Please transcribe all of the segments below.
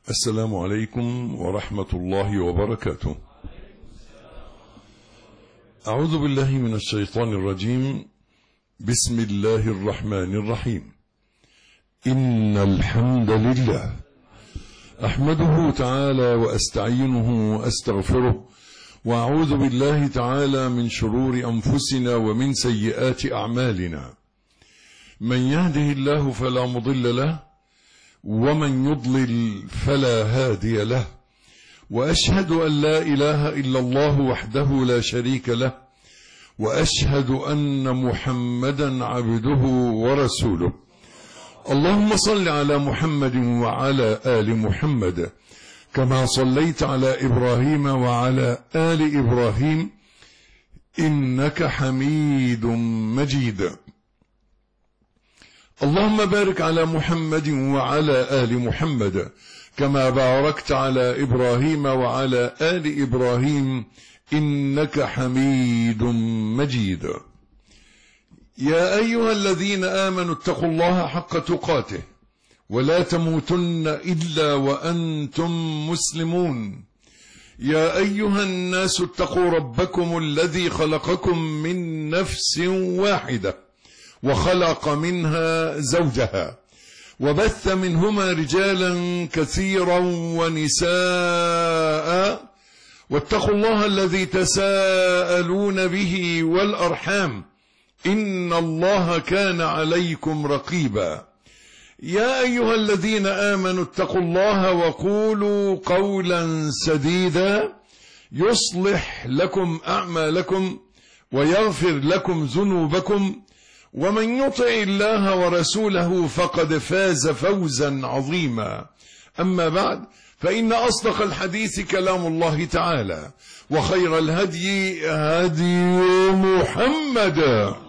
السلام عليكم ورحمة الله وبركاته. أعوذ بالله من الشيطان الرجيم. بسم الله الرحمن الرحيم. إن الحمد لله أحمده تعالى وأستعينه وأستغفره وأعوذ بالله تعالى من شرور أنفسنا ومن سيئات أعمالنا. من يهده الله فلا مضل له ومن يضلل فلا هادي له، وأشهد أن لا إله إلا الله وحده لا شريك له، وأشهد أن محمدا عبده ورسوله. اللهم صل على محمد وعلى آل محمد كما صليت على إبراهيم وعلى آل إبراهيم إنك حميد مجيد. اللهم بارك على محمد وعلى آل محمد كما باركت على إبراهيم وعلى آل إبراهيم إنك حميد مجيد. يا أيها الذين آمنوا اتقوا الله حق تقاته ولا تموتن إلا وأنتم مسلمون. يا أيها الناس اتقوا ربكم الذي خلقكم من نفس واحدة وخلق منها زوجها وبث منهما رجالا كثيرا ونساء، واتقوا الله الذي تساءلون به والأرحام إن الله كان عليكم رقيبا. يا أيها الذين آمنوا اتقوا الله وقولوا قولا سديدا يصلح لكم أعمالكم ويغفر لكم ذنوبكم، ومن يطع الله ورسوله فقد فاز فوزا عظيما. أما بعد، فإن أصدق الحديث كلام الله تعالى، وخير الهدي هدي محمد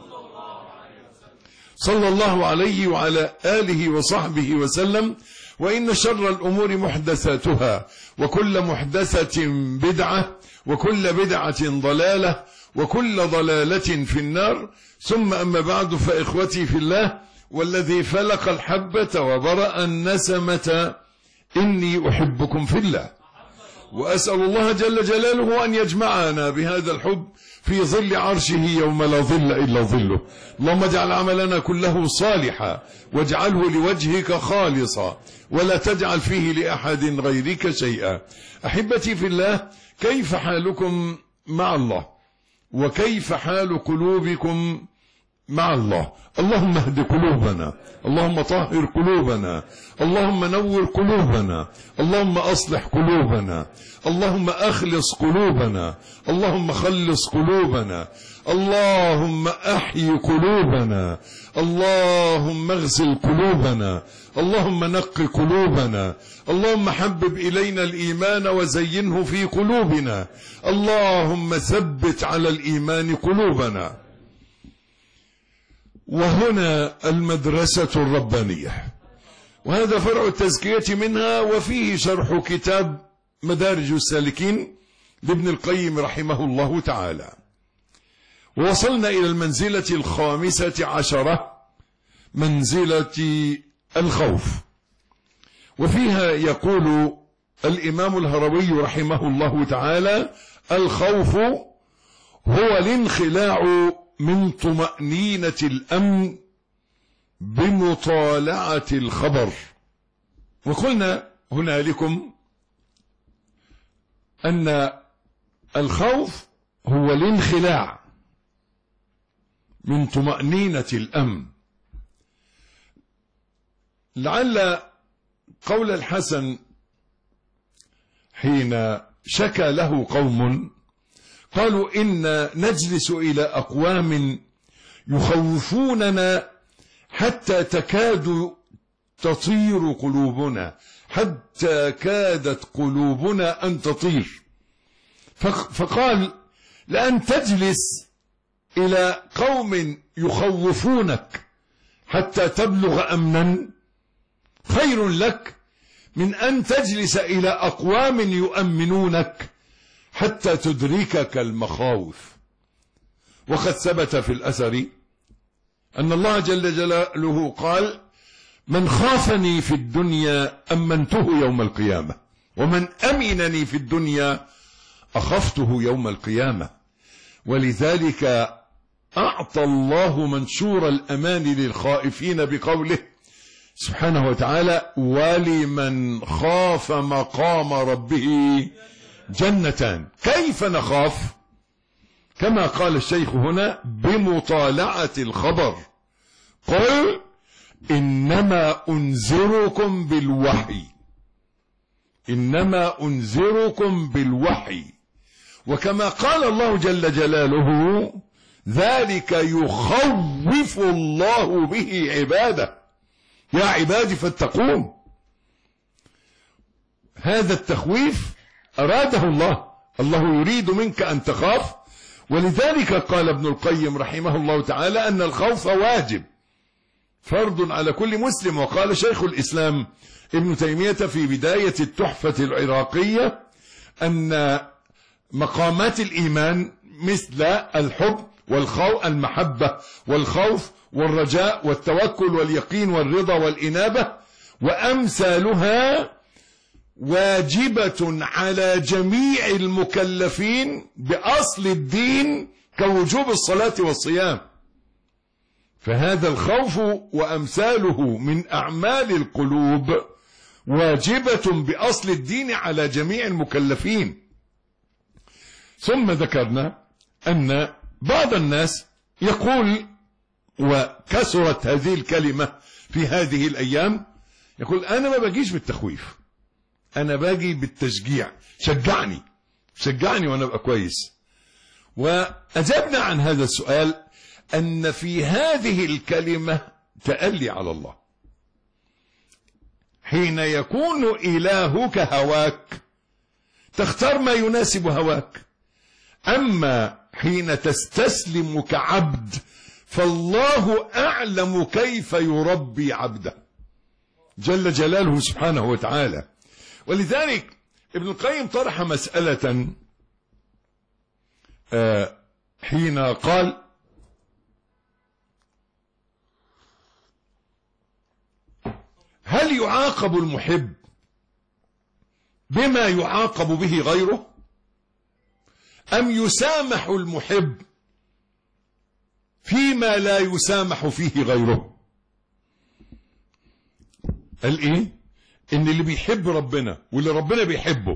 صلى الله عليه وعلى آله وصحبه وسلم. وإن شر الأمور محدثاتها، وكل محدثة بدعة، وكل بدعة ضلالة، وكل ضلالة في النار. ثم أما بعد، فإخوتي في الله والذي فلق الحبة وبرأ النسمة إني أحبكم في الله، وأسأل الله جل جلاله أن يجمعنا بهذا الحب في ظل عرشه يوم لا ظل إلا ظله. اللهم اجعل عملنا كله صالحا واجعله لوجهك خالصا ولا تجعل فيه لأحد غيرك شيئا. أحبتي في الله، كيف حالكم مع الله؟ وكيف حال قلوبكم مع الله؟ اللهم اهد قلوبنا، اللهم طهر قلوبنا، اللهم نور قلوبنا، اللهم أصلح قلوبنا، اللهم أخلص قلوبنا، اللهم خلص قلوبنا، اللهم أحيي قلوبنا، اللهم اغسل قلوبنا، اللهم نق قلوبنا، اللهم حبب إلينا الإيمان وزينه في قلوبنا، اللهم ثبت على الإيمان قلوبنا. وهنا المدرسة الربانية، وهذا فرع التزكية منها، وفيه شرح كتاب مدارج السالكين لابن القيم رحمه الله تعالى. ووصلنا إلى المنزلة 15، منزلة الخوف، وفيها يقول الإمام الهروي رحمه الله تعالى: الخوف هو الانخلاع من طمأنينة الأمن بمطالعة الخبر. وقلنا هنالكم أن الخوف هو الانخلاع من طمأنينة الأمن. لعل قول الحسن حين شكى له قوم قالوا: إن نجلس إلى أقوام يخوفوننا حتى تكاد تطير قلوبنا، حتى كادت قلوبنا أن تطير. فقال: لأن تجلس إلى قوم يخوفونك حتى تبلغ أمنا خير لك من أن تجلس إلى أقوام يؤمنونك حتى تدركك المخاوف. وقد ثبت في الأثر أن الله جل جلاله قال: من خافني في الدنيا أمنته يوم القيامة، ومن أمنني في الدنيا أخفته يوم القيامة. ولذلك أعطى الله منشور الأمان للخائفين بقوله سبحانه وتعالى: ولمن خاف مقام ربه جنتان. كيف نخاف؟ كما قال الشيخ هنا: بمطالعة الخبر. قل إنما أنذركم بالوحي، إنما أنذركم بالوحي. وكما قال الله جل جلاله: ذلك يخوف الله به عباده، يا عبادي فاتقون. هذا التخويف أراده الله، الله يريد منك أن تخاف. ولذلك قال ابن القيم رحمه الله تعالى أن الخوف واجب فرض على كل مسلم. وقال شيخ الإسلام ابن تيمية في بداية التحفة العراقية أن مقامات الإيمان مثل الحب والخوف، المحبة والخوف والرجاء والتوكل واليقين والرضا والإنابة وأمثالها واجبة على جميع المكلفين بأصل الدين كوجوب الصلاة والصيام. فهذا الخوف وأمثاله من أعمال القلوب واجبة بأصل الدين على جميع المكلفين. ثم ذكرنا أن بعض الناس يقول، وكثرت هذه الكلمة في هذه الأيام، يقول: أنا ما باجيش بالتخويف، أنا باجي بالتشجيع، شجعني وأنا أبقى كويس. وأجبنا عن هذا السؤال أن في هذه الكلمة تألي على الله. حين يكون إلهك هواك تختار ما يناسب هواك، أما حين تستسلم كعبد فالله أعلم كيف يربي عبده جل جلاله سبحانه وتعالى. ولذلك ابن القيم طرح مسألة حين قال: هل يعاقب المحب بما يعاقب به غيره، أم يسامح المحب فيما لا يسامح فيه غيره؟ قال إيه؟ إن اللي بيحب ربنا واللي ربنا بيحبه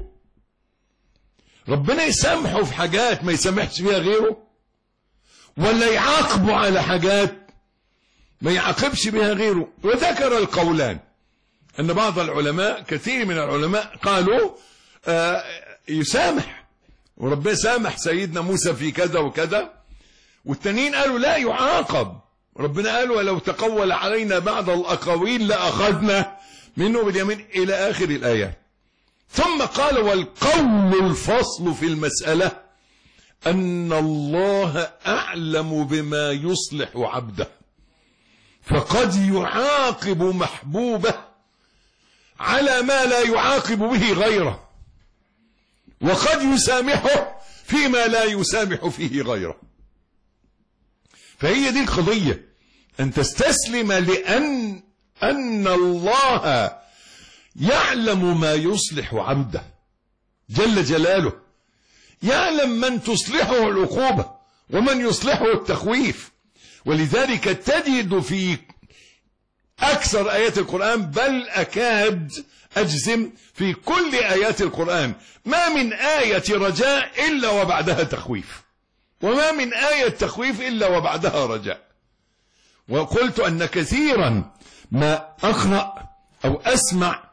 ربنا يسامحه في حاجات ما يسامحش فيها غيره، ولا يعاقبه على حاجات ما يعاقبش بها غيره. وذكر القولان، أن بعض العلماء، كثير من العلماء قالوا يسامح، وربنا سامح سيدنا موسى في كذا وكذا، والتانيين قالوا لا يعاقب. ربنا قال: ولو تقول علينا بعض الأقاويل لأخذنا منه باليمين، إلى آخر الآيات. ثم قال: والقول الفصل في المسألة أن الله أعلم بما يصلح عبده، فقد يعاقب محبوبه على ما لا يعاقب به غيره، وقد يسامحه فيما لا يسامح فيه غيره. فهي دي القضية، أن تستسلم أن الله يعلم ما يصلح عبده جل جلاله، يعلم من تصلحه العقوبة ومن يصلحه التخويف. ولذلك تجد في أكثر آيات القرآن، بل أكاد أجزم في كل آيات القرآن، ما من آية رجاء إلا وبعدها تخويف، وما من آية تخويف إلا وبعدها رجاء. وقلت أن كثيرا ما أقرأ أو أسمع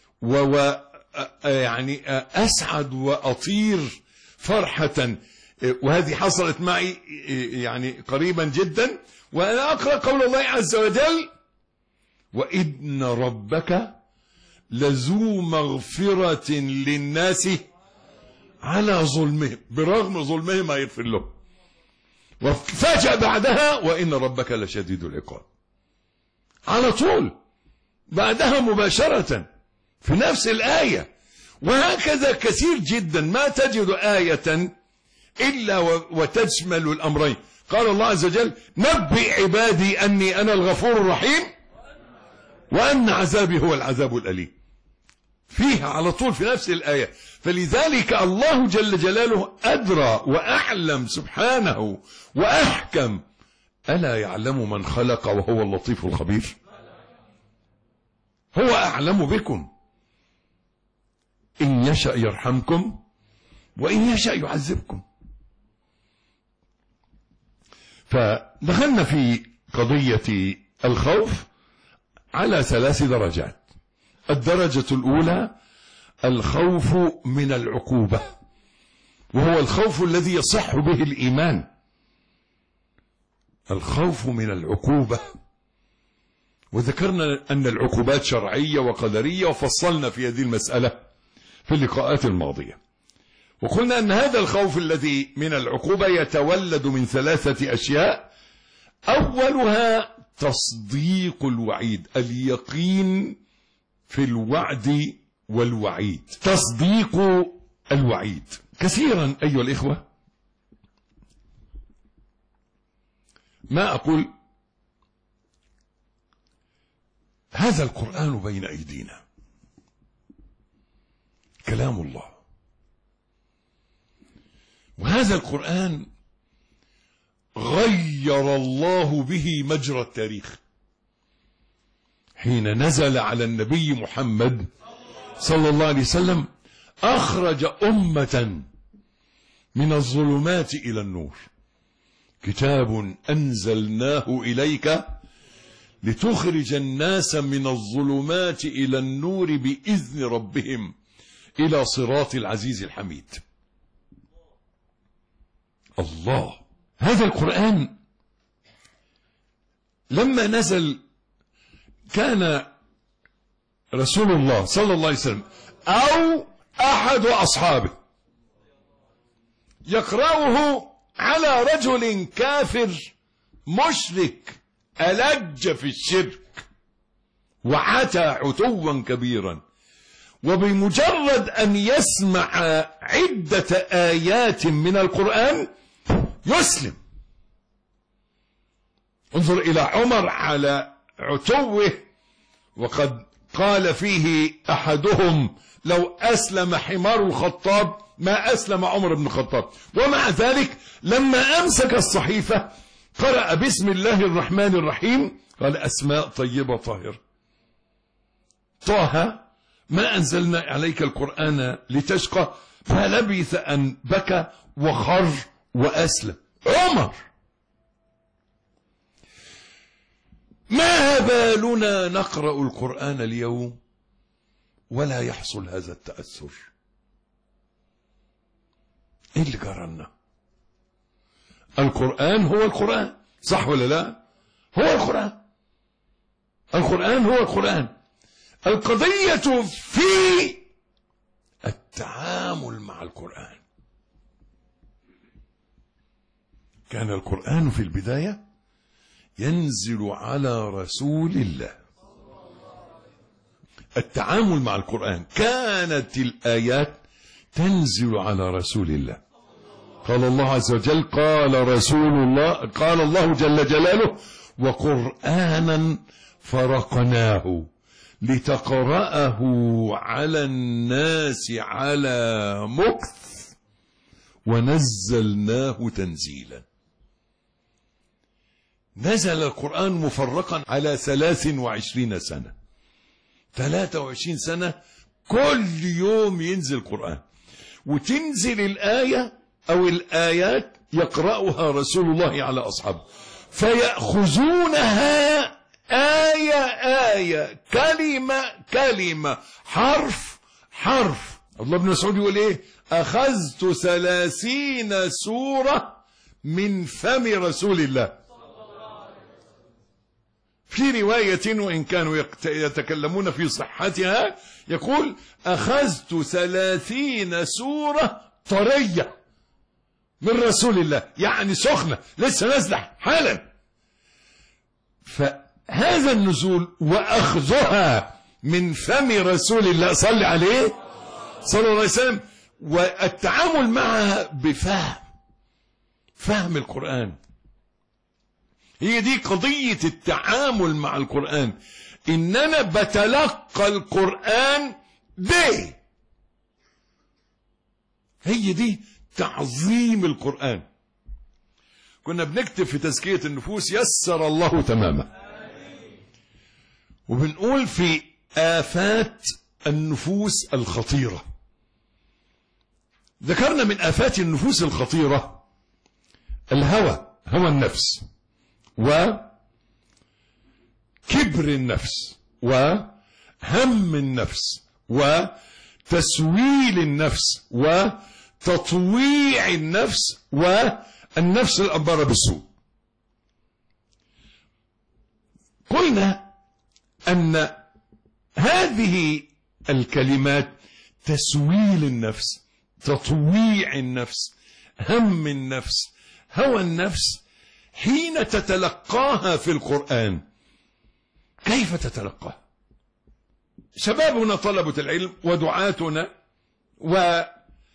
يعني أسعد وأطير فرحة، وهذه حصلت معي يعني قريبا جدا، وأنا أقرأ قول الله عز وجل: وإن ربك لذو مغفرة للناس على ظلمهم، برغم ظلمهم ما يغفر له. وفجأة بعدها: وإن ربك لشديد العقاب، على طول بعدها مباشرة في نفس الآية. وهكذا كثير جدا ما تجد آية إلا وتشمل الأمرين. قال الله عز وجل: نبئ عبادي أني أنا الغفور الرحيم وأن عذابي هو العذاب الأليم. فيها على طول في نفس الآية. فلذلك الله جل جلاله أدرى وأعلم سبحانه وأحكم. ألا يعلم من خلق وهو اللطيف الخبير؟ هو أعلم بكم. إن يشأ يرحمكم وإن يشأ يعذبكم. فدخلنا في قضية الخوف على 3 درجات. الدرجة الأولى الخوف من العقوبة، وهو الخوف الذي يصح به الإيمان. الخوف من العقوبة، وذكرنا أن العقوبات شرعية وقدرية، وفصلنا في هذه المسألة في اللقاءات الماضية، وقلنا أن هذا الخوف الذي من العقوبة يتولد من 3 أشياء. أولها تصديق الوعيد، اليقين في الوعد والوعيد. تصديق الوعيد. كثيرا أيها الإخوة ما أقول هذا القرآن بين أيدينا كلام الله، وهذا القرآن غير الله به مجرى التاريخ. حين نزل على النبي محمد صلى الله عليه وسلم أخرج أمة من الظلمات إلى النور. كتاب أنزلناه إليك لتخرج الناس من الظلمات إلى النور بإذن ربهم إلى صراط العزيز الحميد. الله. هذا القرآن لما نزل كان رسول الله صلى الله عليه وسلم أو أحد أصحابه يقرأه على رجل كافر مشرك ألج في الشرك وعتى عتوا كبيرا، وبمجرد أن يسمع عدة آيات من القرآن يسلم. انظر إلى عمر على عتوه، وقد قال فيه أحدهم لو أسلم حمار الخطاب ما أسلم عمر بن الخطاب. ومع ذلك لما أمسك الصحيفة قرأ بسم الله الرحمن الرحيم، قال أسماء طيبة طاهرة. طه ما أنزلنا عليك القرآن لتشقى، فلبث أن بكى وخر وأسلم. عمر. ما بالنا نقرأ القرآن اليوم ولا يحصل هذا التأثر؟ ايه اللي جرالنا؟ القرآن هو القرآن، صح ولا لا؟ هو القرآن. القرآن هو القرآن. القضية في التعامل مع القرآن. كان القرآن في البداية ينزل على رسول الله. التعامل مع القرآن كانت الآيات تنزل على رسول الله. قال الله عز وجل قال رسول الله، قال الله جل جلاله وقرآنا فرقناه لتقرأه على الناس على مكث ونزلناه تنزيلا. نزل القرآن مفرقا على 23 سنة. 23 سنة كل يوم ينزل القرآن، وتنزل الآية أو الآيات يقرأها رسول الله على أصحابه فيأخذونها آية آية، كلمة كلمة، حرف حرف. الله بن مسعود يقول إيه؟ أخذت 30 سورة من فم رسول الله. في رواية وإن كانوا يتكلمون في صحتها يقول أخذت 30 سورة طرية من رسول الله، يعني سخنة لسه نازلة حالا. فهذا النزول وأخذها من فم رسول الله صلى عليه صلى الله عليه وسلم، والتعامل معها فهم القرآن. هي دي قضية التعامل مع القرآن. ان انا بتلقى القرآن به. هي دي تعظيم القرآن. كنا بنكتب في تزكية النفوس يسر الله تماما، وبنقول في آفات النفوس الخطيرة. ذكرنا من آفات النفوس الخطيرة الهوى، هوى النفس، وكبر النفس، وهم النفس، وتسويل النفس، وتطويع النفس، والنفس الأمارة بالسوء. قلنا أن هذه الكلمات تسويل النفس، تطويع النفس، هم النفس، هوى النفس، حين تتلقاها في القرآن كيف تتلقاها؟ شبابنا طلبة العلم ودعاتنا ومن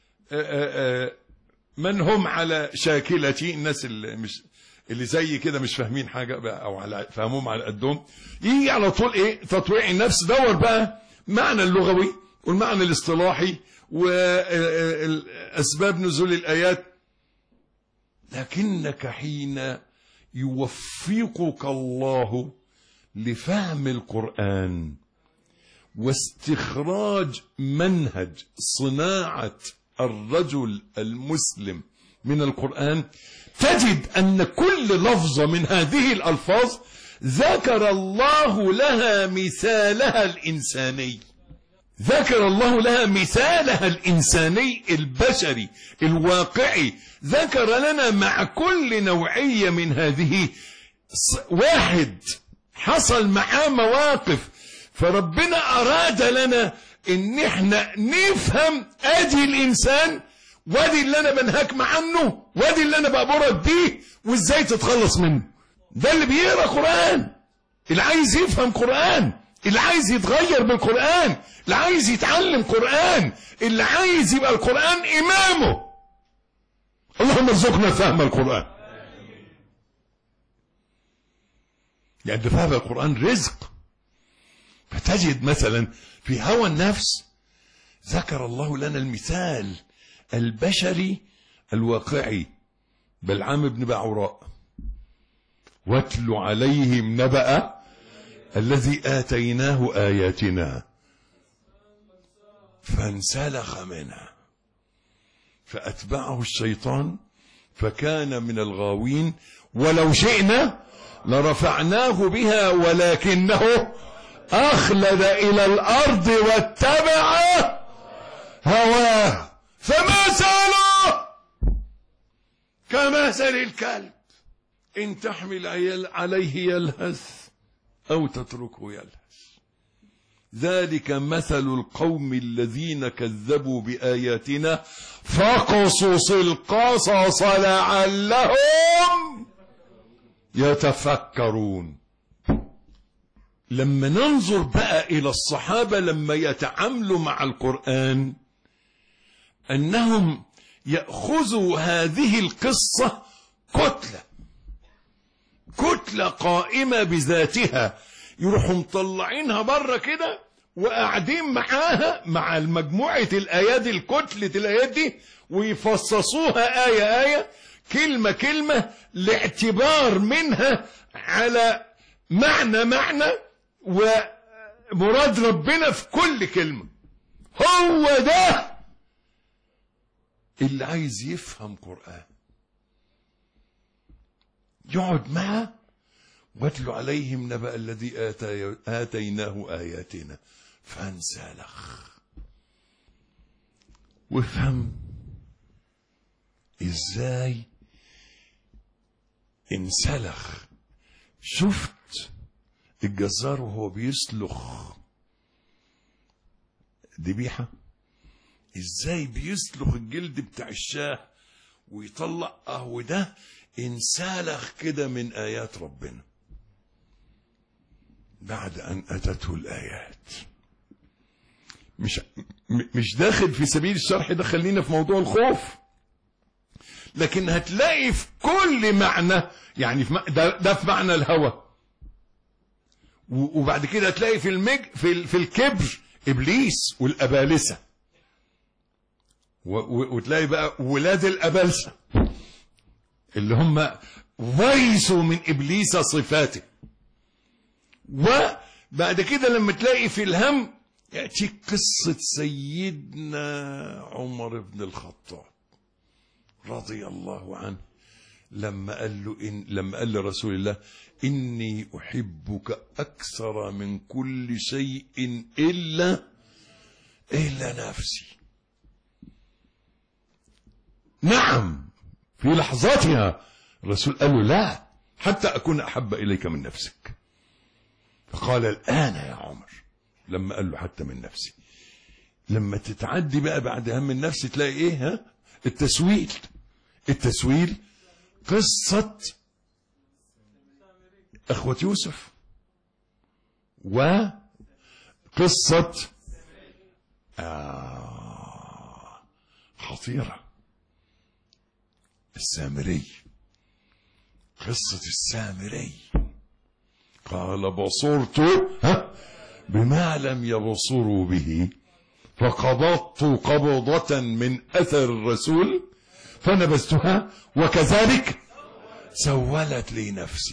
هم على شاكلتي، الناس اللي زي كده مش فاهمين حاجة او على فهمهم على قدهم، يجي على طول ايه؟ تطويع النفس. دور بقى معنى اللغوي والمعنى الاصطلاحي واسباب نزول الايات. لكنك حين يوفقك الله لفهم القرآن واستخراج منهج صناعة الرجل المسلم من القرآن، تجد أن كل لفظة من هذه الألفاظ ذكر الله لها مثالها الإنساني، ذكر الله لها مثالها الإنساني البشري الواقعي. ذكر لنا مع كل نوعية من هذه واحد حصل معاه مواقف، فربنا أراد لنا إن احنا نفهم ادي الإنسان، وادي اللي أنا بنهاكم عنه، وادي اللي أنا بأمرك بيه، وإزاي تتخلص منه. ده اللي بيقرأ قرآن، اللي عايز يفهم قرآن، اللي عايز يتغير بالقرآن، اللي عايز يتعلم قرآن، اللي عايز يبقى القرآن إمامه. اللهم ارزقنا فهم القرآن. يعني فهم القرآن رزق. فتجد مثلا في هوى النفس ذكر الله لنا المثال البشري الواقعي. بلعام بن باعوراء: واتل عليهم نبأ الذي آتيناه آياتنا فانسلخ منها فأتبعه الشيطان فكان من الغاوين ولو شئنا لرفعناه بها ولكنه أخلد إلى الأرض واتبع هواه فمثله كمثل الكلب إن تحمل عليه يلهث أو تتركه يلهث. ذلك مثل القوم الذين كذبوا بآياتنا فاقصص القصص لعلهم يتفكرون. لما ننظر بقى إلى الصحابة لما يتعاملوا مع القرآن، أنهم يأخذوا هذه القصة كتلة قائمة بذاتها، يروحوا مطلعينها بره كده وقاعدين معاها مع المجموعة الآيات، الكتلة الآيات دي، ويفصصوها آية آية، كلمة كلمة، لاعتبار منها على معنى ومراد ربنا في كل كلمة. هو ده اللي عايز يفهم قرآن يقعد معه. واتل عليهم نبأ الذي آتيناه آياتنا فانسلخ. وافهم ازاي انسلخ. شفت الجزار وهو بيسلخ ذبيحة ازاي بيسلخ الجلد بتاع الشاه ويطلع ده انسلخ كده من آيات ربنا بعد أن أتته الآيات. مش داخل في سبيل الشرح ده، خلينا في موضوع الخوف، لكن هتلاقي في كل معنى، يعني ده في معنى الهوى، وبعد كده تلاقي في الكبر إبليس والأبالسة، وتلاقي بقى ولاد الأبالسة اللي هم ورثوا من إبليس صفاته. وبعد كده لما تلاقي في الهم يأتي قصة سيدنا عمر بن الخطاب رضي الله عنه لما قال لرسول الله إني أحبك أكثر من كل شيء إلا نفسي. نعم في لحظاتها الرسول قال له لا حتى أكون أحب إليك من نفسك. فقال الآن يا عمر، لما قال له حتى من نفسي. لما تتعدي بقى بعد هم النفس تلاقي ايه؟ التسويل قصة اخوة يوسف، وقصة خطيرة السامري، قصة السامري. قال بصرت بما لم يبصروا به فقبضت قبضة من أثر الرسول فنبذتها وكذلك سولت لي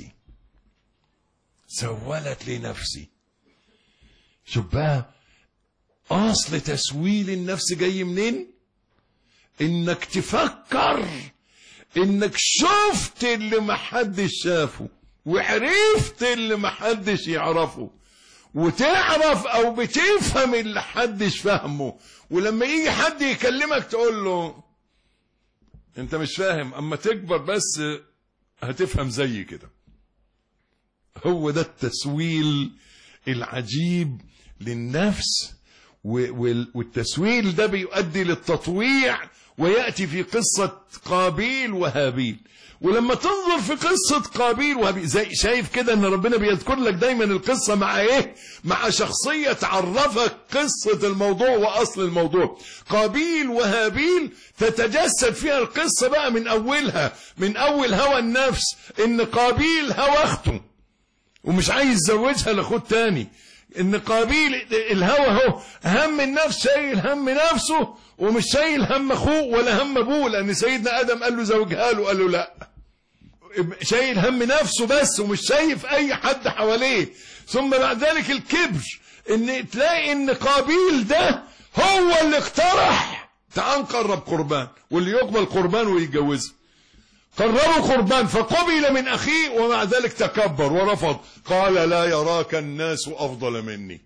نفسي. شوف بقى أصل تسويل النفس جاي منين؟ إنك تفكر إنك شفت اللي محدش شافه وعرفت اللي محدش يعرفه، وتعرف او بتفهم اللي حدش فهمه، ولما يجي حد يكلمك تقول له انت مش فاهم، اما تكبر بس هتفهم زي كده. هو ده التسويل العجيب للنفس، والتسويل ده بيؤدي للتطويع، ويأتي في قصة قابيل وهابيل. ولما تنظر في قصة قابيل وهابيل زي شايف كده ان ربنا بيذكر لك دايما القصة مع ايه؟ مع شخصية تعرفك قصة الموضوع واصل الموضوع. قابيل وهابيل تتجسد فيها القصة بقى من اولها، من اول هوى النفس، ان قابيل هوى اخته ومش عايز يزوجها لاخوه تاني، ان قابيل الهوى هو هم النفس، شايل هم نفسه ومش شايل هم اخوه ولا هم ابوه، لان سيدنا ادم قال له زوجها له، قال له لا، شايل هم نفسه بس ومش شايف اي حد حواليه. ثم بعد ذلك الكبر، ان تلاقي ان قابيل ده هو اللي اقترح تعال نقرب قربان، واللي يقبل قربان ويتجوزها. قرروا قربان فقبل من اخيه، ومع ذلك تكبر ورفض، قال لا يراك الناس افضل مني.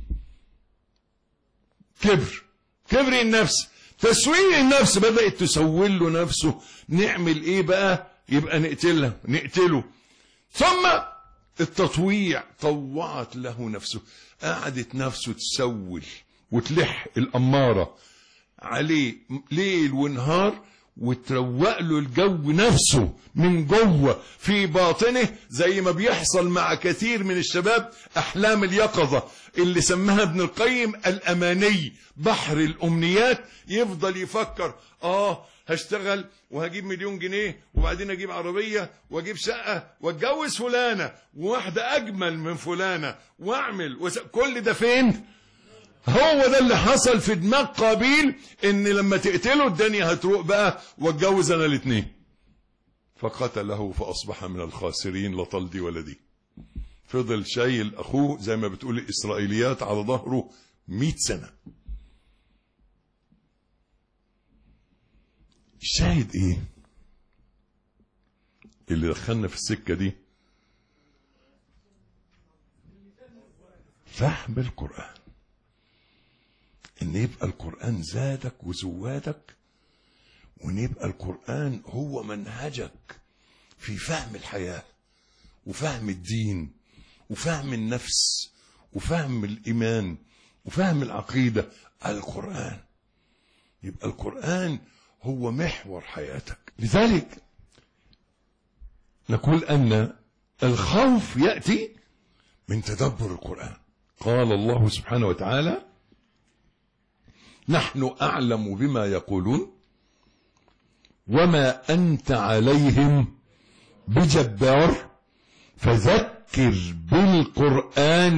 كبر النفس، تسويل النفس، بدأت تسول له نفسه. نعمل ايه بقى؟ يبقى نقتله. ثم التطويع، طوعت له نفسه، قعدت نفسه تسول وتلح الأمارة عليه ليل ونهار، وتروق له الجو نفسه من جوه في باطنه، زي ما بيحصل مع كثير من الشباب أحلام اليقظة اللي سماها ابن القيم الأماني، بحر الأمنيات. يفضل يفكر هشتغل وهجيب 1,000,000 جنيه وبعدين اجيب عربية واجيب شقة واتجوز فلانة وواحدة اجمل من فلانة واعمل كل ده فين؟ هو ده اللي حصل في دماغ قابيل، ان لما تقتله الدنيا هتروق بقى واتجوز انا الاثنين. فقتله فاصبح من الخاسرين لطلدي ولدي. فضل شايل اخوه زي ما بتقول الاسرائيليات على ظهره 100 سنة. الشاهد ايه اللي دخلنا في السكة دي؟ فهم القرآن، ان يبقى القرآن زادك وزوادك، وان يبقى القرآن هو منهجك في فهم الحياة وفهم الدين وفهم النفس وفهم الإيمان وفهم العقيدة. القرآن يبقى القرآن هو محور حياتك. لذلك نقول أن الخوف يأتي من تدبر القرآن. قال الله سبحانه وتعالى نحن أعلم بما يقولون وما أنت عليهم بجبار فذكر فذكر بالقرآن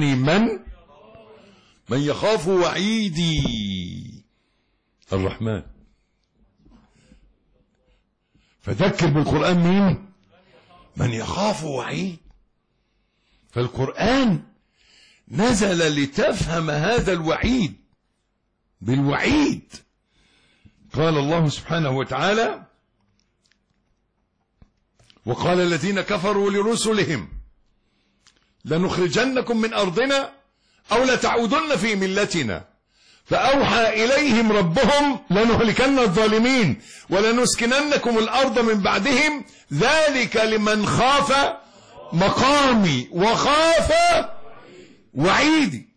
من يخاف وعيدي الرحمن. فذكر بالقرآن مين؟ من يخاف وعيد. فالقرآن نزل لتفهم هذا الوعيد بالوعيد. قال الله سبحانه وتعالى: وقال الذين كفروا لرسلهم لنخرجنكم من أرضنا أو لتعودن في ملتنا فأوحى إليهم ربهم لنهلكن الظالمين ولنسكننكم الأرض من بعدهم ذلك لمن خاف مقامي وخاف وعيدي.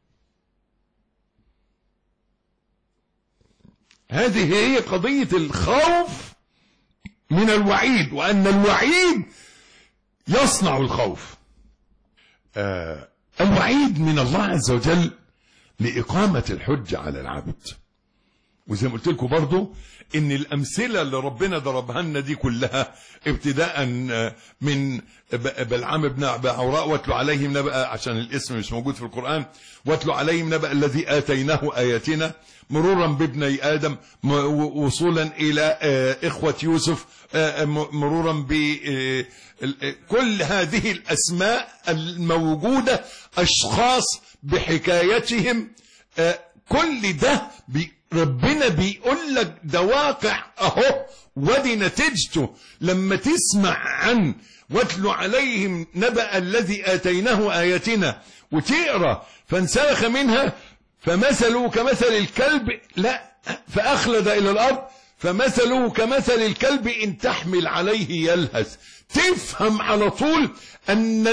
هذه هي قضية الخوف من الوعيد، وأن الوعيد يصنع الخوف. الوعيد من الله عز وجل لإقامة الحجة على العبد. وزي ما قلت لكم برضو ان الامثله اللي ربنا ضربها لنا دي كلها ابتداء من بلعام بن بعوراء واتلو عليهم نبأ، عشان الاسم مش موجود في القرآن، واتلو عليهم نبأ الذي آتيناه آياتنا، مرورا بابني آدم، وصولا إلى إخوة يوسف، مرورا ب كل هذه الأسماء الموجودة، أشخاص بحكايتهم، كل ده ربنا بيقول لك ده واقع اهو، ودي نتيجته لما تسمع عن واتلو عليهم نبأ الذي آتيناه آياتنا وتقرأ فانسلخ منها فمثله كمثل الكلب، لا فأخلد إلى الأرض فمثله كمثل الكلب إن تحمل عليه يلهث. تفهم على طول أن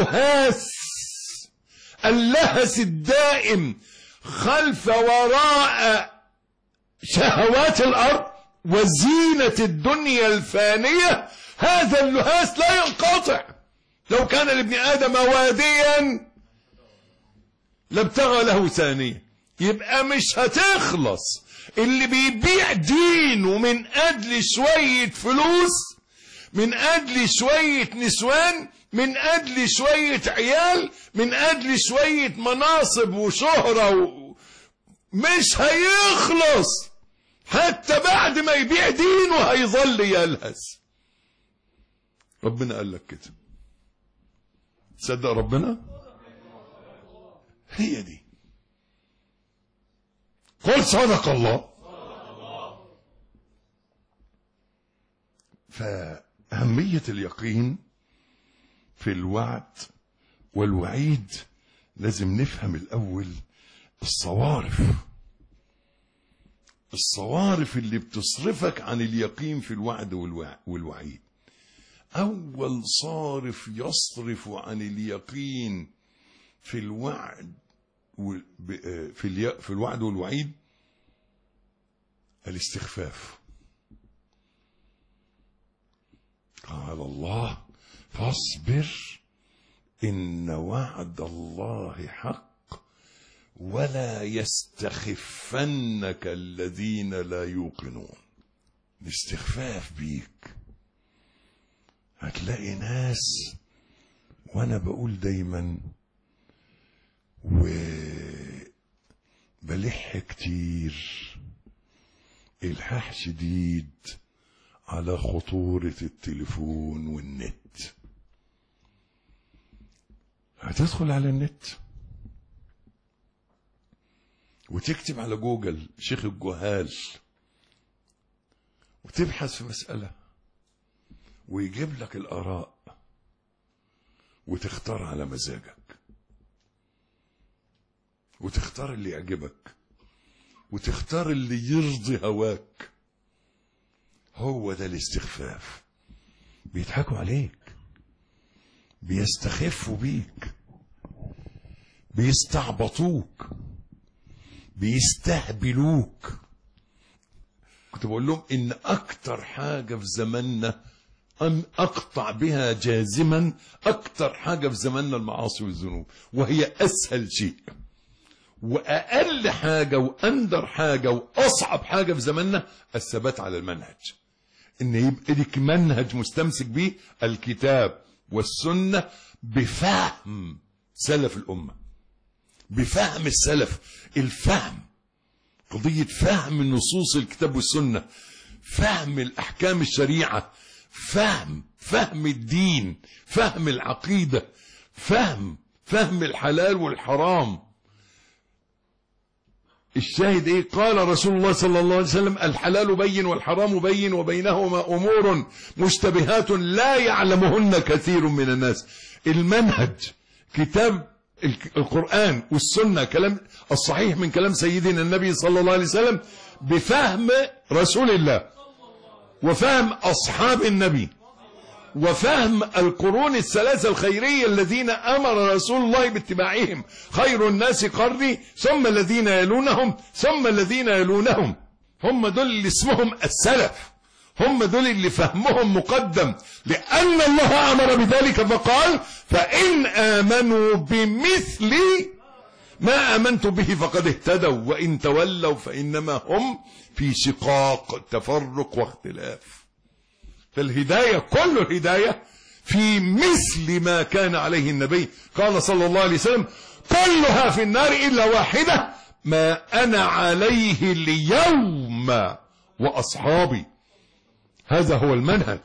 اللهث الدائم خلف وراء شهوات الأرض وزينة الدنيا الفانية، هذا اللهاث لا ينقطع. لو كان لابن آدم واديا لابتغى له ثانية. يبقى مش هتخلص. اللي بيبيع دينه من أجل شوية فلوس، من أجل شوية نسوان، من أجل شوية عيال، من أجل شوية مناصب وشهرة مش هيخلص. حتى بعد ما يبيع دينه هيظل يلهث. ربنا قال لك كده، تصدق ربنا؟ هي دي. قل صدق الله. فأهمية اليقين في الوعد والوعيد لازم نفهم الأول الصوارف اللي بتصرفك عن اليقين في الوعد والوعيد. أول صارف يصرف عن اليقين في الوعد في الوعد والوعيد الاستخفاف. قال الله: فاصبر إن وعد الله حق ولا يستخفنك الذين لا يوقنون. الاستخفاف بيك. هتلاقي ناس، وانا بقول دايما وبلح كتير، الحاح شديد على خطورة التليفون والنت. هتدخل على النت وتكتب على جوجل شيخ الجهال وتبحث في مسألة ويجيب لك الآراء وتختار على مزاجك وتختار اللي يعجبك وتختار اللي يرضي هواك. هو ده الاستخفاف. بيضحكوا عليك، بيستخفوا بيك، بيستعبطوك، بيستهبلوك. كنت بقول لهم إن أكتر حاجة في زماننا أن أقطع بها جازما، أكتر حاجة في زماننا المعاصي والذنوب، وهي أسهل شيء. وأقل حاجة وأندر حاجة وأصعب حاجة في زماننا الثبات على المنهج. إن يبقى لك منهج مستمسك به، الكتاب والسنة بفهم سلف الأمة، بفهم السلف. الفهم، قضية فهم النصوص الكتاب والسنة، فهم الأحكام الشريعة، فهم الدين، فهم العقيدة، فهم الحلال والحرام. الشاهد ايه؟ قال رسول الله صلى الله عليه وسلم: الحلال بين والحرام بين وبينهما امور مشتبهات لا يعلمهن كثير من الناس. المنهج كتاب القرآن والسنة، كلام الصحيح من كلام سيدنا النبي صلى الله عليه وسلم، بفهم رسول الله وفهم أصحاب النبي وفهم القرون الثلاثة الخيرية الذين أمر رسول الله باتباعهم. خير الناس قرني ثم الذين يلونهم ثم الذين يلونهم. هم دول اللي اسمهم السلف، هم دول اللي فهمهم مقدم، لأن الله أمر بذلك فقال: فإن آمنوا بمثل ما آمنت به فقد اهتدوا وإن تولوا فإنما هم في شقاق، تفرق واختلاف. فالهداية، كل الهداية في مثل ما كان عليه النبي. قال صلى الله عليه وسلم: كلها في النار إلا واحدة ما أنا عليه اليوم وأصحابي. هذا هو المنهج.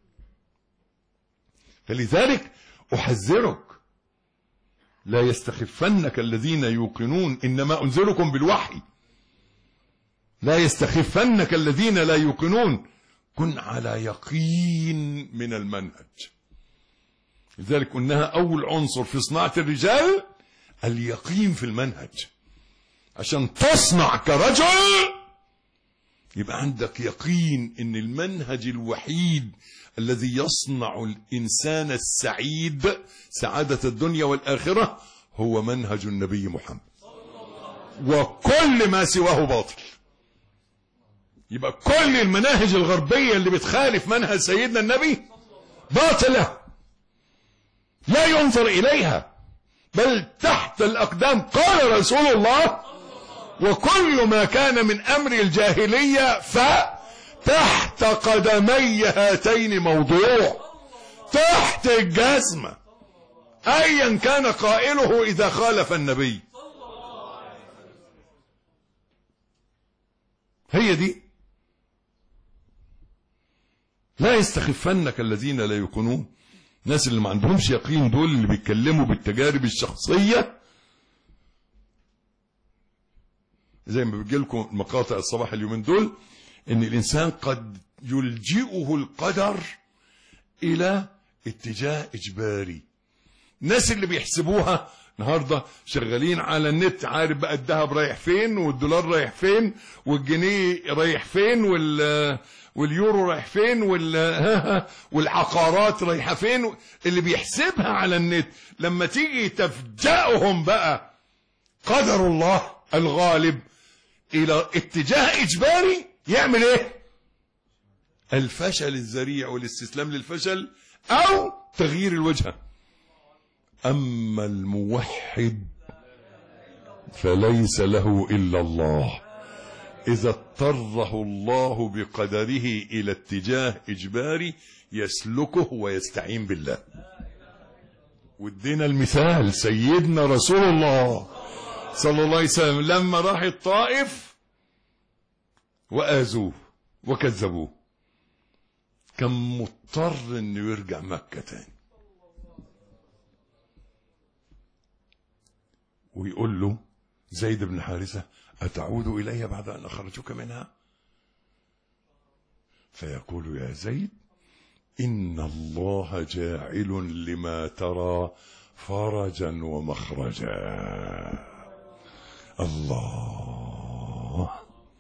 فلذلك أحذرك: لا يستخفنك الذين يوقنون، إنما أنذركم بالوحي. لا يستخفنك الذين لا يوقنون، كن على يقين من المنهج. لذلك قلناها أول عنصر في صناعة الرجال اليقين في المنهج. عشان تصنع كرجل يبقى عندك يقين ان المنهج الوحيد الذي يصنع الإنسان السعيد سعادة الدنيا والآخرة هو منهج النبي محمد، وكل ما سواه باطل. يبقى كل المناهج الغربية اللي بتخالف منهج سيدنا النبي باطلة، لا ينظر إليها، بل تحت الأقدام. قال رسول الله: وكل ما كان من أمر الجاهلية فتحت قدمي هاتين موضوع. تحت الجزمة، أيا كان قائله إذا خالف النبي. هي دي. لا يستخفنك الذين لا يوقنون. الناس اللي ما عندهمش يقين دول اللي بيتكلموا بالتجارب الشخصية، زي ما بيجي لكم مقاطع الصباح اليومين دول، ان الانسان قد يلجئه القدر الى اتجاه اجباري. الناس اللي بيحسبوها النهارده شغالين على النت، عارف بقى الذهب رايح فين والدولار رايح فين والجنيه رايح فين واليورو رايح فين والعقارات رايحه فين. اللي بيحسبها على النت لما تيجي تفجأهم بقى قدر الله الغالب الى اتجاه اجباري، يعمل ايه؟ الفشل الذريع والاستسلام للفشل او تغيير الوجهة. اما الموحد فليس له الا الله، اذا اضطره الله بقدره الى اتجاه اجباري يسلكه ويستعين بالله. وادينا المثال سيدنا رسول الله صلى الله عليه وسلم لما راح الطائف وآذوه وكذبوه، كان مضطر انه يرجع مكة تاني، ويقول له زيد بن حارثة: أتعود إلي بعد أن أخرجك منها؟ فيقول: يا زيد، إن الله جاعل لما ترى فرجا ومخرجا. الله،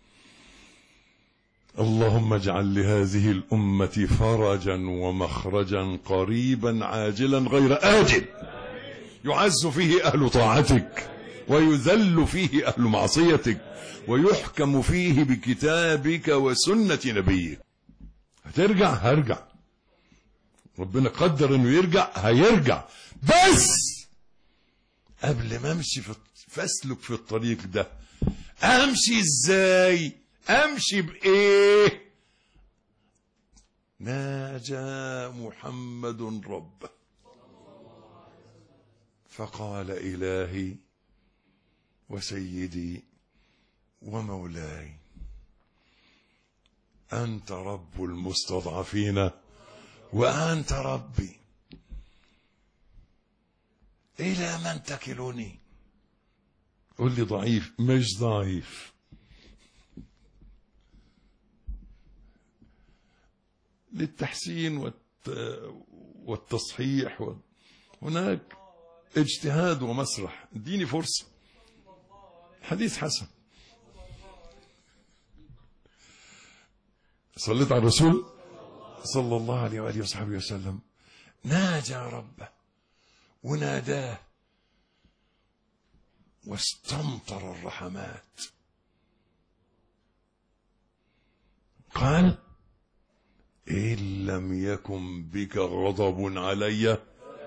اللهم اجعل لهذه الأمة فرجا ومخرجا قريبا عاجلا غير آجل، يعز فيه أهل طاعتك ويذل فيه أهل معصيتك ويحكم فيه بكتابك وسنة نبيك. هترجع؟ هرجع. ربنا قدر انه يرجع، هيرجع. بس قبل ما امشي فاسلك في الطريق ده، امشي ازاي؟ امشي بايه؟ ناجى محمد ربه فقال إلهي وسيدي ومولاي أنت رب المستضعفين وأنت ربي، إلى من تكلني؟ قل لي ضعيف، مش ضعيف، للتحسين والتصحيح، هناك اجتهاد ومسرح، اديني فرصة. حديث حسن. صليت على الرسول صلى الله عليه وآله وصحبه وسلم. ناجى ربه وناداه واستمطر الرحمات، قال إن لم يكن بك غضب علي.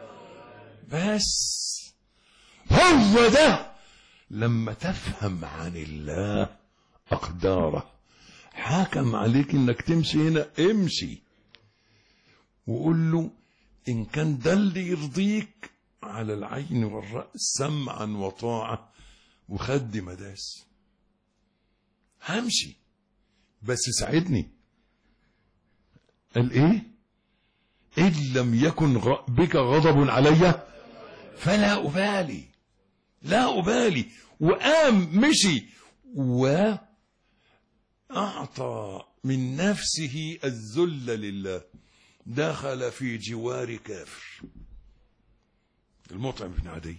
بس هو ده لما تفهم عن الله أقداره، حاكم عليك انك تمشي هنا، امشي وقول له ان كان ده اللي يرضيك على العين والرأس سمعا وطاعة وخد مداس، همشي بس ساعدني. قال ايه؟ إن لم يكن بك غضب علي فلا أبالي، لا أبالي. وقام مشي وأعطى من نفسه الذل لله، دخل في جوار كافر المطعم بن عدي،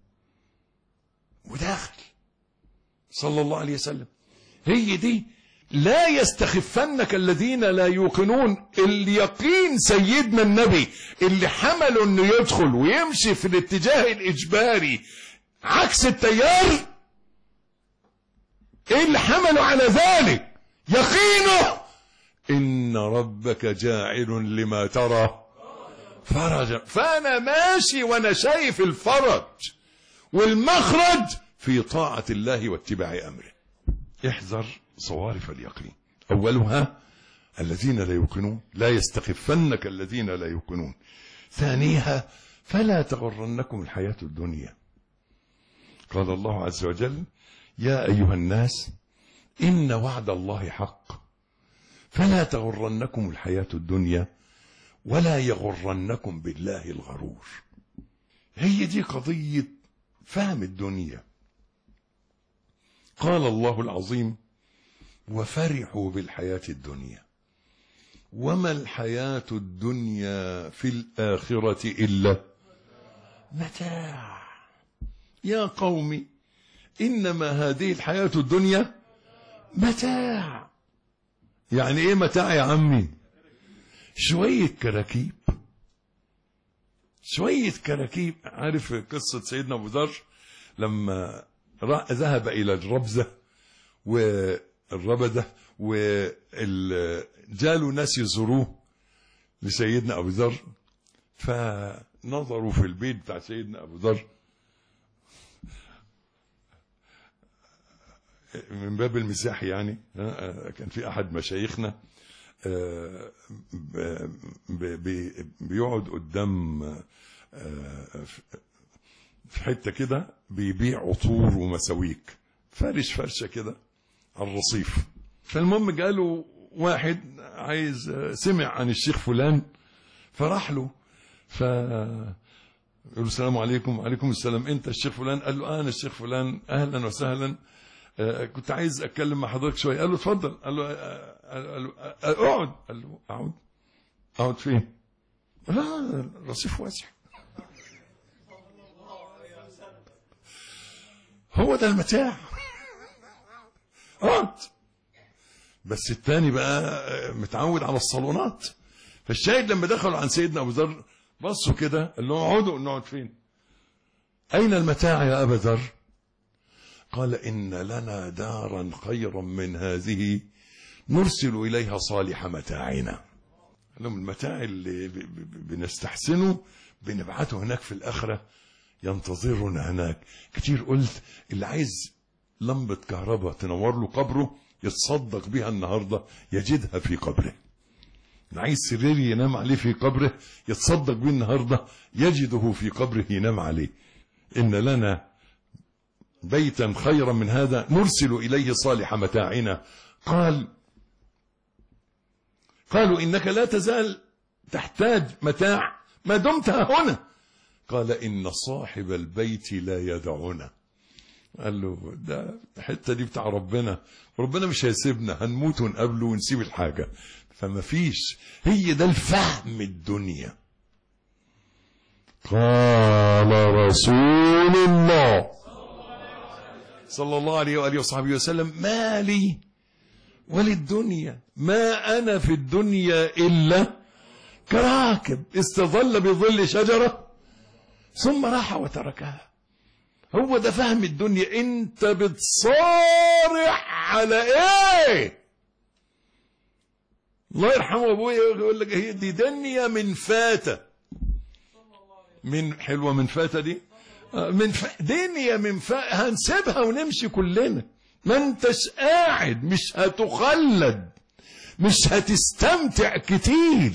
وداخل صلى الله عليه وسلم. هي دي لا يستخفنك الذين لا يوقنون. اليقين سيدنا النبي اللي حمله انه يدخل ويمشي في الاتجاه الاجباري عكس التيار، ايه اللي حمله على ذلك؟ يقينه ان ربك جاعل لما ترى فرجا. فانا ماشي وانا شايف الفرج والمخرج في طاعة الله واتباع امره. احذر صوارف اليقين. اولها الذين لا يوقنون، لا يستخفنك الذين لا يوقنون. ثانيها فلا تغرنكم الحياة الدنيا. قال الله عز وجل يا أيها الناس إن وعد الله حق فلا تغرنكم الحياة الدنيا ولا يغرنكم بالله الغرور. هي دي قضية فهم الدنيا. قال الله العظيم وفرحوا بالحياة الدنيا وما الحياة الدنيا في الآخرة إلا متاع. يا قوم إنما هذه الحياة الدنيا متاع. يعني إيه متاع يا عمي؟ شوية كراكيب، شوية كراكيب. عارف قصة سيدنا أبو ذر لما ذهب إلى الربزة والربدة وجالوا ناس يزوروه لسيدنا أبو ذر، فنظروا في البيت بتاع سيدنا أبو ذر من باب المزاح يعني. كان في أحد مشايخنا بيقعد قدام في حتة كده بيبيع عطور ومساويك، فارش فرشة كده على الرصيف. فالمهم جاله واحد عايز سمع عن الشيخ فلان فراح له، فقال له السلام عليكم. وعليكم السلام، انت الشيخ فلان؟ قال له انا الشيخ فلان، اهلا وسهلا، كنت عايز اتكلم مع حضرتك شويه. قال له اتفضل. قال له اقعد. قال له اقعد. اقعد فين؟ لا الرصيف واسع. هو ده المتاع. اقعد. بس التاني بقى متعود على الصالونات. فالشاهد لما دخلوا عن سيدنا ابو ذر بصوا كده، قال لهم اقعدوا. نقعد فين؟ اين المتاع يا ابا ذر؟ قال إن لنا دارا خيرا من هذه نرسل إليها صالح متاعنا. لهم المتاع اللي بنستحسنه بنبعته هناك في الآخرة، ينتظرنا هناك. كتير قلت اللي عايز لمبة كهرباء تنور له قبره يتصدق بها النهاردة يجدها في قبره. اللي عايز سرير ينام عليه في قبره يتصدق به النهاردة يجده في قبره ينام عليه. إن لنا بيتا خيرا من هذا نرسل إليه صالح متاعنا. قالوا إنك لا تزال تحتاج متاع ما دمت هنا. قال إن صاحب البيت لا يدعنا. قال له ده الحته دي بتاع ربنا، وربنا مش هيسيبنا، هنموت ونقابله ونسيب الحاجه. فما فيش، هي ده الفهم الدنيا. قال رسول الله صلى الله عليه وآله وصحبه وسلم ما لي وللدنيا، ما أنا في الدنيا إلا كراكب استظل بظل شجرة ثم راح وتركها. هو ده فهم الدنيا. انت بتصارع على ايه؟ الله يرحمه ابويا يقول لك هي دي دنيا من فاتة، من حلوة من فاتة دي، دنيا من فاتة هنسيبها ونمشي كلنا. ما انتش قاعد، مش هتخلد، مش هتستمتع كتير،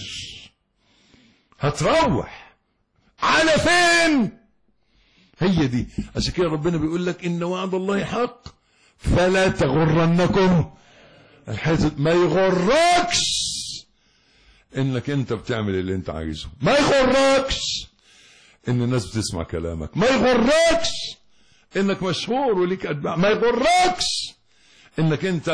هتروح على فين؟ هي دي. عشان كده ربنا بيقول لك إن وعد الله حق فلا تغرنكم الحياة. ما يغركش إنك أنت بتعمل اللي أنت عايزه، ما يغركش إن الناس بتسمع كلامك، ما يغركش إنك مشهور وليك أتباع، ما يغركش إنك أنت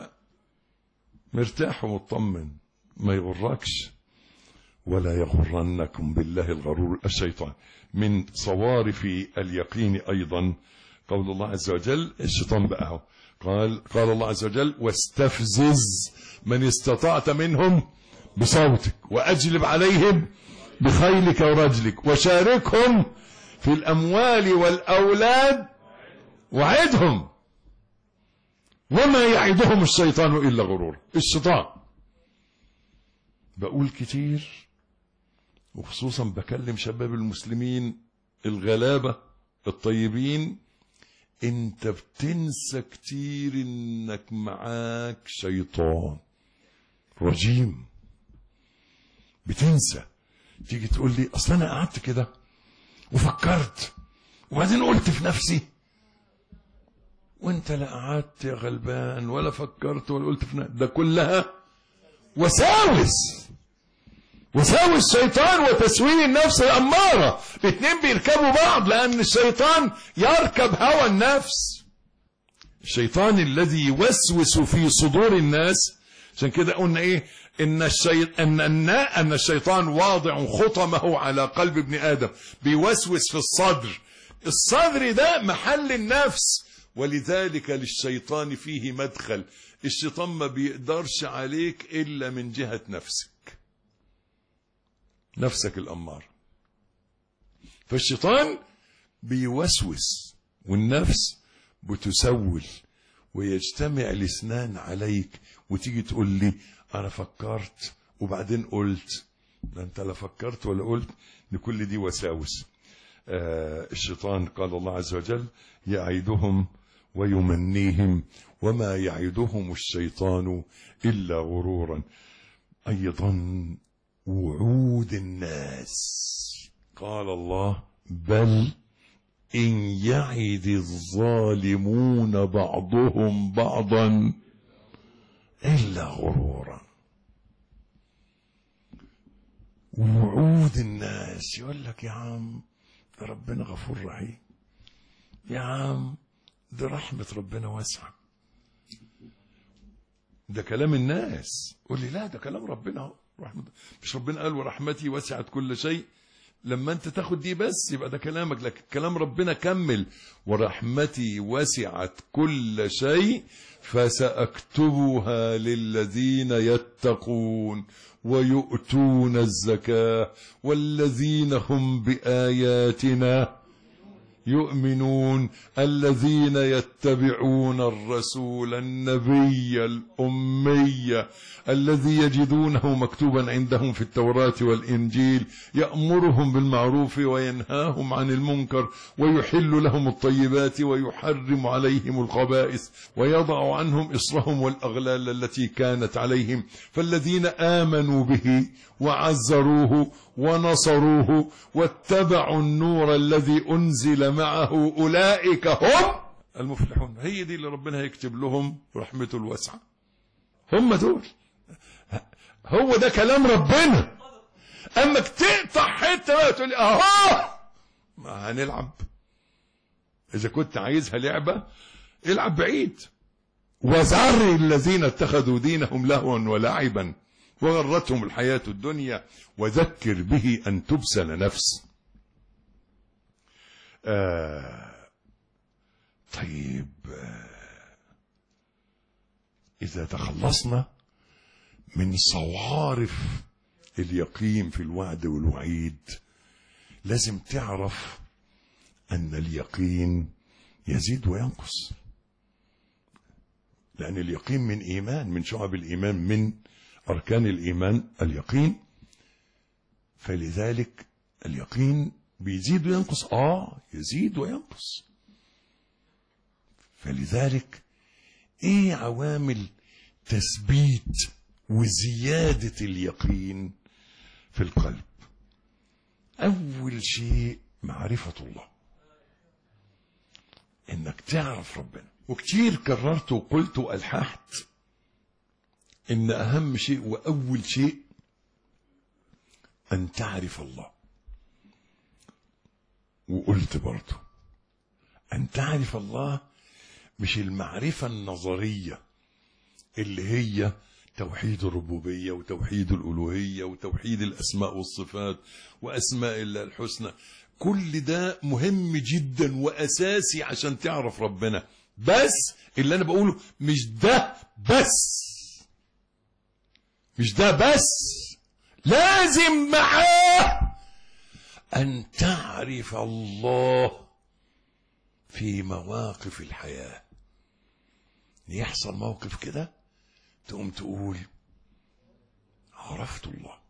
مرتاح ومطمن، ما يغركش. ولا يغرنكم بالله الغرور الشيطان. من صوارف اليقين أيضا قول الله عز وجل، الشيطان بقى قال الله عز وجل واستفزز من استطعت منهم بصوتك وأجلب عليهم بخيلك ورجلك وشاركهم في الأموال والأولاد وعدهم وما يعدهم الشيطان إلا غرور. الشيطان بقول كتير، وخصوصا بكلم شباب المسلمين الغلابة الطيبين، انت بتنسى كتير انك معاك شيطان رجيم. بتنسى، تيجي تقول لي اصلا انا قعدت كده وفكرت وبعدين قلت في نفسي، وانت لا قعدت يا غلبان ولا فكرت ولا قلت في نفسي، ده كلها وساوس شيطان وتسويل النفس الأمارة. الاثنين بيركبوا بعض، لأن الشيطان يركب هوى النفس. الشيطان الذي يوسوس في صدور الناس. عشان كده قلنا ايه؟ ان الشيطان واضع خطمه على قلب ابن آدم، بيوسوس في الصدر. الصدر ده محل النفس، ولذلك للشيطان فيه مدخل. الشيطان ما بيقدرش عليك إلا من جهة نفسك الأمار. فالشيطان بيوسوس والنفس بتسول، ويجتمع الاثنان عليك، وتيجي تقول لي أنا فكرت وبعدين قلت. لا أنت لا فكرت ولا قلت، لكل دي وساوس. الشيطان قال الله عز وجل يعيدهم ويمنيهم وما يعدهم الشيطان إلا غرورا. أيضا وعود الناس، قال الله بل إن يعد الظالمون بعضهم بعضا إلا غرورا. وعود الناس، يقول لك يا عم ده ربنا غفور رحيم، يا عم ده رحمة ربنا واسعة، ده كلام الناس. قول لي لا ده كلام ربنا، رحمة. مش ربنا قال ورحمتي وسعت كل شيء؟ لما انت تاخد دي بس يبقى ده كلامك، لكن كلام ربنا كمل ورحمتي وسعت كل شيء فسأكتبها للذين يتقون ويؤتون الزكاة والذين هم بآياتنا يؤمنون الذين يتبعون الرسول النبي الأمي الذي يجدونه مكتوبا عندهم في التوراة والإنجيل يأمرهم بالمعروف وينهاهم عن المنكر ويحل لهم الطيبات ويحرم عليهم الخبائث ويضع عنهم إصرهم والأغلال التي كانت عليهم. فالذين آمنوا به وعزروه ونصروه واتبعوا النور الذي أنزل معه أولئك هم المفلحون. هي دي اللي ربنا هيكتب لهم رحمته الواسعة، هم دول. هو ده كلام ربنا. اما تقطع حته بقى تقول ما هنلعب. اذا كنت عايزها لعبه العب بعيد. وذر الذين اتخذوا دينهم لهوا ولعبا وغرتهم الحياه الدنيا وذكر به ان تبسل نفس. طيب اذا تخلصنا من صوارف اليقين في الوعد والوعيد، لازم تعرف أن اليقين يزيد وينقص، لأن اليقين من إيمان، من شعب الإيمان، من أركان الإيمان اليقين. فلذلك اليقين بيزيد وينقص، يزيد وينقص. فلذلك إيه عوامل تثبيت وزيادة اليقين في القلب؟ أول شيء معرفة الله، إنك تعرف ربنا. وكتير كررت وقلت وألححت إن أهم شيء وأول شيء أن تعرف الله. وقلت برضو أن تعرف الله مش المعرفة النظرية اللي هي توحيد الربوبية وتوحيد الألوهية وتوحيد الأسماء والصفات وأسماء الله الحسنى. كل ده مهم جدا وأساسي عشان تعرف ربنا، بس اللي أنا بقوله مش ده بس، لازم معاه أن تعرف الله في مواقف الحياة. يحصل موقف كده تقوم تقول عرفت الله.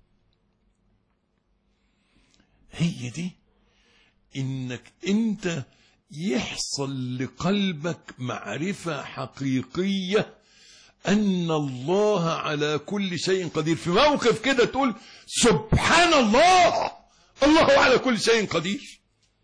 هي دي انك انت يحصل لقلبك معرفة حقيقية ان الله على كل شيء قدير. في موقف كده تقول سبحان الله، الله على كل شيء قدير.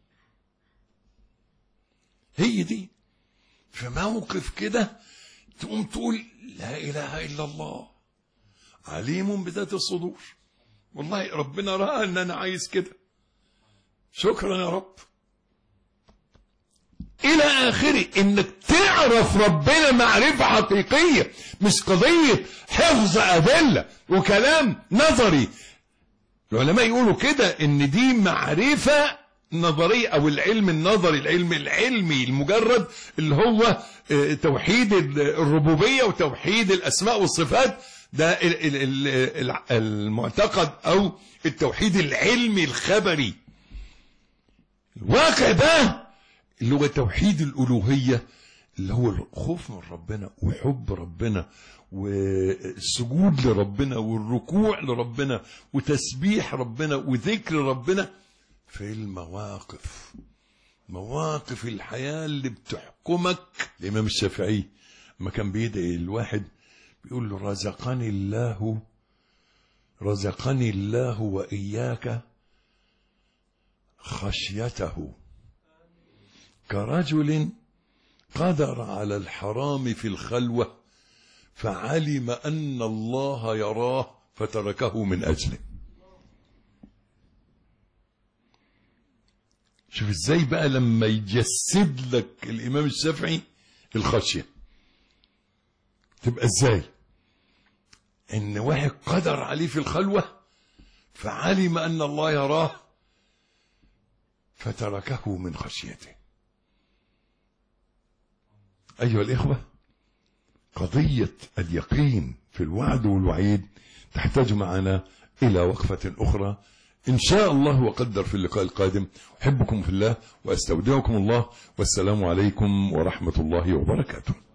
هي دي. في موقف كده تقوم تقول لا إله إلا الله، عليم بذات الصدور. والله ربنا رأى أن أنا عايز كده، شكرا يا رب، إلى آخره. إنك تعرف ربنا معرفة حقيقية، مش قضية حفظ أدلة وكلام نظري. العلماء يقولوا كده إن دي معرفة نظرية، أو العلم النظري، العلم العلمي المجرد اللي هو توحيد الربوبية وتوحيد الأسماء والصفات. ده المعتقد أو التوحيد العلمي الخبري. الواقع ده اللي هو توحيد الألوهية، اللي هو الخوف من ربنا وحب ربنا والسجود لربنا والركوع لربنا وتسبيح ربنا وذكر ربنا في المواقف، مواقف الحياة اللي بتحكمك. الإمام الشافعي لما كان بيدعي الواحد بيقول له رزقني الله وإياك خشيته كرجل قدر على الحرام في الخلوة فعلم أن الله يراه فتركه من أجله. شوف ازاي بقى لما يجسد لك الإمام الشافعي الخشية تبقى ازاي. ان واحد قدر عليه في الخلوة فعلم أن الله يراه فتركه من خشيته. أيها الإخوة، قضية اليقين في الوعد والوعيد تحتاج معنا إلى وقفة أخرى إن شاء الله وقدر في اللقاء القادم. أحبكم في الله وأستودعكم الله، والسلام عليكم ورحمة الله وبركاته.